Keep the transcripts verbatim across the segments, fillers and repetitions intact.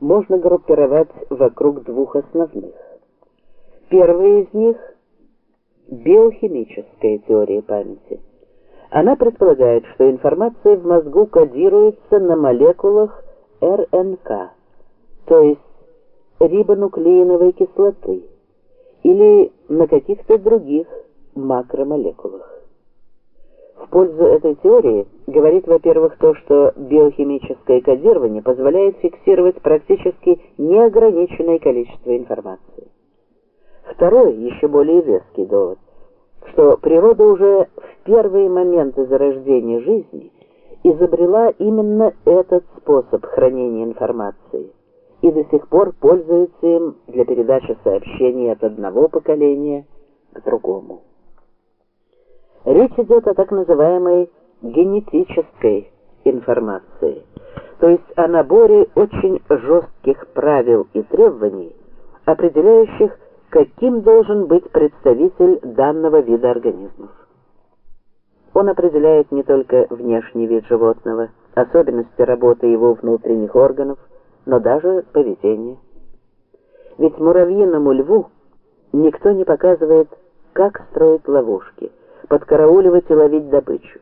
можно группировать вокруг двух основных. Первая из них – биохимическая теория памяти. Она предполагает, что информация в мозгу кодируется на молекулах эр эн ка, то есть рибонуклеиновой кислоты, или на каких-то других макромолекулах. В пользу этой теории говорит, во-первых, то, что биохимическое кодирование позволяет фиксировать практически неограниченное количество информации. Второй, еще более веский довод, что природа уже в первые моменты зарождения жизни изобрела именно этот способ хранения информации и до сих пор пользуется им для передачи сообщений от одного поколения к другому. Речь идет о так называемой генетической информации, то есть о наборе очень жестких правил и требований, определяющих, каким должен быть представитель данного вида организмов. Он определяет не только внешний вид животного, особенности работы его внутренних органов, но даже поведение. Ведь муравьиному льву никто не показывает, как строить ловушки, подкарауливать и ловить добычу.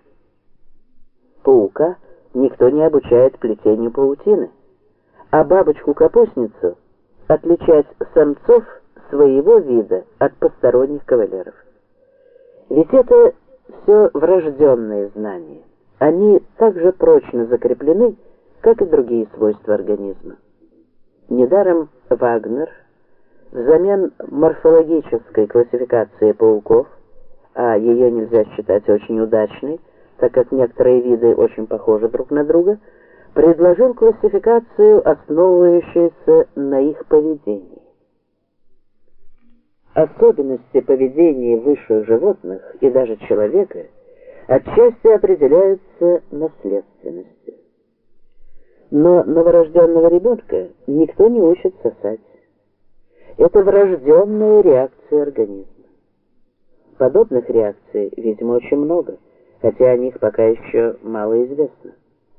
Паука никто не обучает плетению паутины, а бабочку-капустницу отличать самцов своего вида от посторонних кавалеров. Ведь это все врожденные знания. Они так же прочно закреплены, как и другие свойства организма. Недаром Вагнер взамен морфологической классификации пауков, а ее нельзя считать очень удачной, так как некоторые виды очень похожи друг на друга, предложил классификацию, основывающуюся на их поведении. Особенности поведения высших животных и даже человека отчасти определяются наследственностью. Но новорожденного ребенка никто не учит сосать. Это врожденная реакция организма. Подобных реакций, видимо, очень много, хотя о них пока еще мало известно.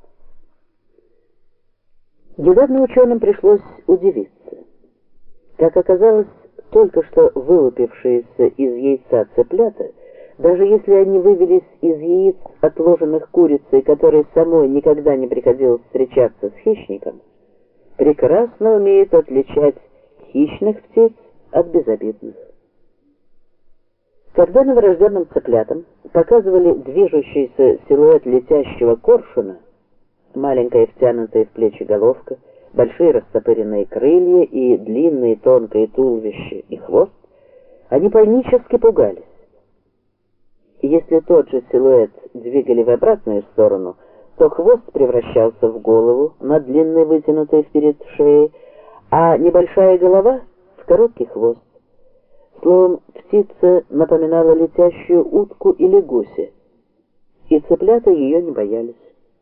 Недавно ученым пришлось удивиться. Как оказалось, только что вылупившиеся из яйца цыплята, даже если они вывелись из яиц, отложенных курицей, которой самой никогда не приходилось встречаться с хищником, прекрасно умеют отличать хищных птиц от безобидных. Когда новорожденным цыплятам показывали движущийся силуэт летящего коршуна, маленькая втянутая в плечи головка, большие растопыренные крылья и длинное тонкое туловище и хвост, они панически пугались. Если тот же силуэт двигали в обратную сторону, то хвост превращался в голову на длинной вытянутой вперед шее, а небольшая голова в короткий хвост. Словом, птица напоминала летящую утку или гуся, и цыплята ее не боялись.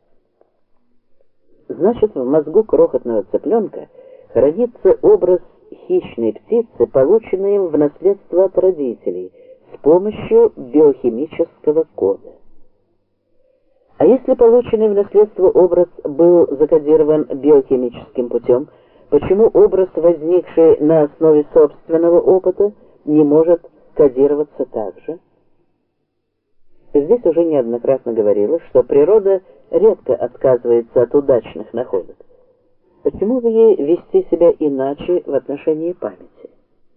Значит, в мозгу крохотного цыпленка хранится образ хищной птицы, полученный им в наследство от родителей с помощью биохимического кода. А если полученный в наследство образ был закодирован биохимическим путем, почему образ, возникший на основе собственного опыта, не может кодироваться так же? Здесь уже неоднократно говорилось, что природа редко отказывается от удачных находок. Почему бы ей вести себя иначе в отношении памяти?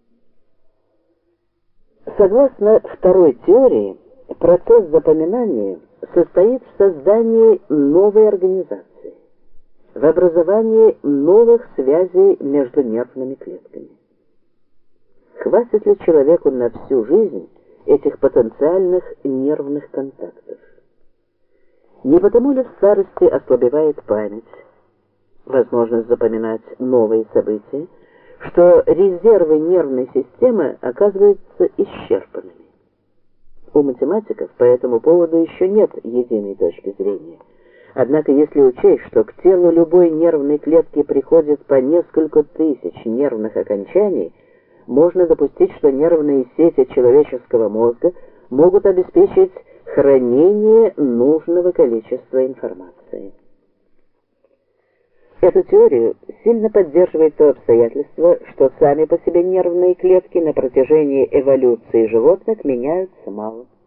Согласно второй теории, процесс запоминания состоит в создании новой организации, в образовании новых связей между нервными клетками. Хватит ли человеку на всю жизнь этих потенциальных нервных контактов? Не потому ли в старости ослабевает память, возможность запоминать новые события, что резервы нервной системы оказываются исчерпанными? У математиков по этому поводу еще нет единой точки зрения. Однако, если учесть, что к телу любой нервной клетки приходит по несколько тысяч нервных окончаний, можно допустить, что нервные сети человеческого мозга могут обеспечить хранение нужного количества информации. Эту теорию сильно поддерживает то обстоятельство, что сами по себе нервные клетки на протяжении эволюции животных меняются мало.